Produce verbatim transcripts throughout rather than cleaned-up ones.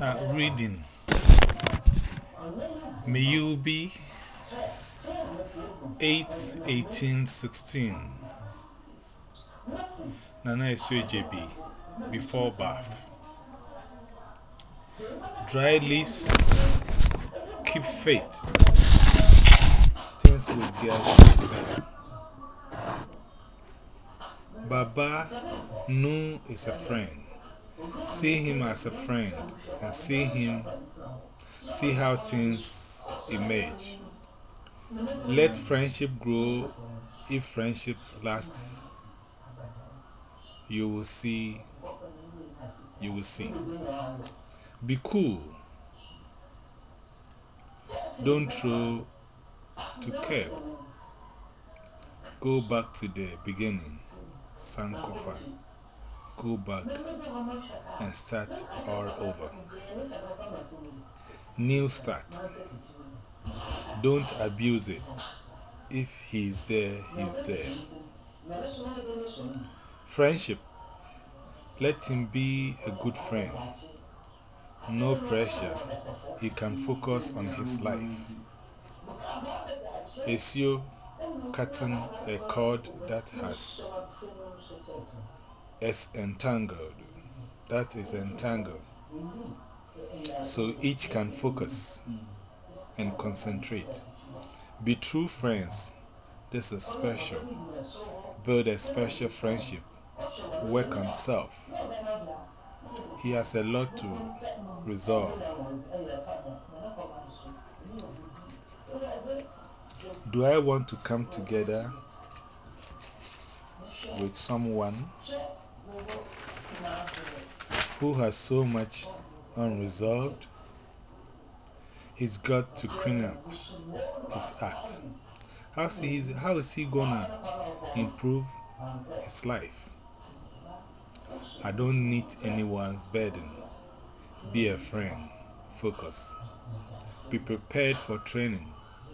Uh, reading. May you be eight eighteen sixteen. Nana Esue J B. Before bath. Dry leaves keep faith. Things will get better. Baba Nu is a friend. See him as a friend and see him, see how things emerge. Let friendship grow. If friendship lasts, you will see, you will see. Be cool. Don't throw to curb. Go back to the beginning. Sankofa. Go back and start all over. New start. Don't abuse it. If he's there, he's there. Friendship. Let him be a good friend. No pressure. He can focus on his life. Esio cutting a cord that has is entangled. That is entangled. So each can focus and concentrate. Be true friends. This is special. Build a special friendship. Work on self. He has a lot to resolve. Do I want to come together with someone who has so much unresolved? He's got to clean up his act. How's he, how is he gonna improve his life? I don't need anyone's burden. Be a friend. Focus. Be prepared for training.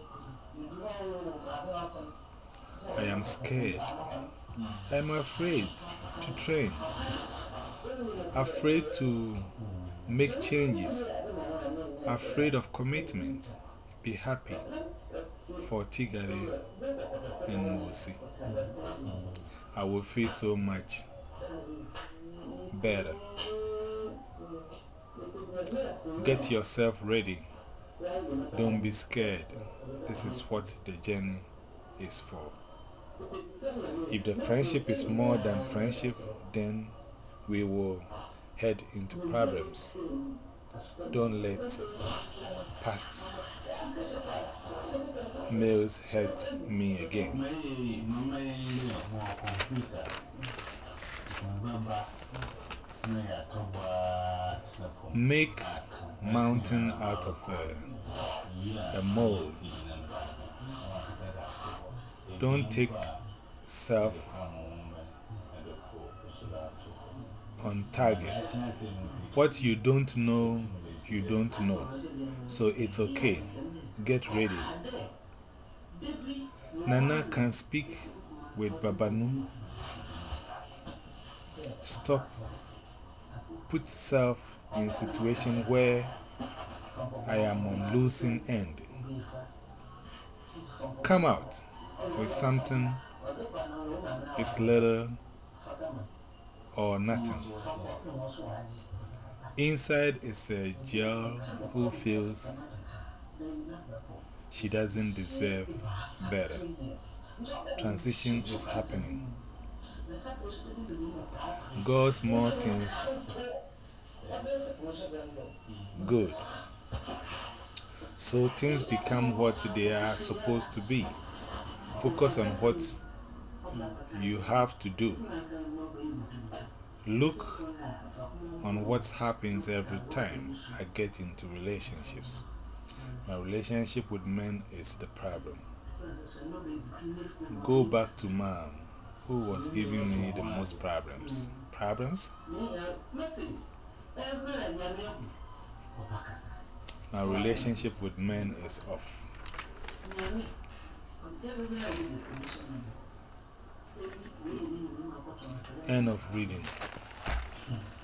I am scared. I am afraid to train. Afraid to make changes. Afraid of commitment. Be happy for Tigare and Mosi. I will feel so much better. Get yourself ready. Don't be scared. This is what the journey is for. If the friendship is more than friendship, then we will head into problems. Don't let past males hurt me again. Make mountain out of a, a mole. Don't take self on target. What you don't know, you don't know. So it's okay. Get ready. Nana can speak with Babanu. Stop. Put self in a situation where I am on losing end. Come out with something. It's little or nothing. Inside is a girl who feels she doesn't deserve better. Transition is happening. God's more things good. So things become what they are supposed to be. Focus on what you have to do. Look on what happens every time I get into relationships. My relationship with men is the problem. Go back to mom, who was giving me the most problems. Problems? My relationship with men is off. End of reading.